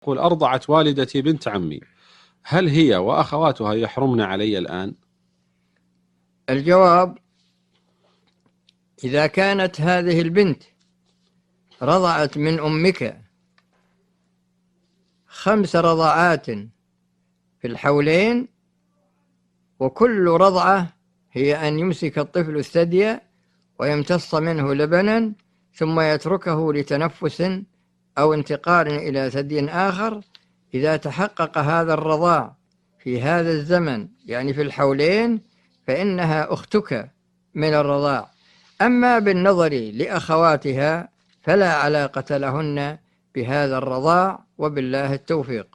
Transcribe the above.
يقول: أرضعت والدتي بنت عمي، هل هي وأخواتها يحرمن علي الآن؟ الجواب: إذا كانت هذه البنت رضعت من أمك 5 رضعات في الحولين، وكل رضعة هي أن يمسك الطفل الثدي ويمتص منه لبنا ثم يتركه لتنفس أو انتقال إلى ثدي آخر، إذا تحقق هذا الرضاع في هذا الزمن يعني في الحولين فإنها أختك من الرضاع. أما بالنظر لأخواتها فلا علاقة لهن بهذا الرضاع، وبالله التوفيق.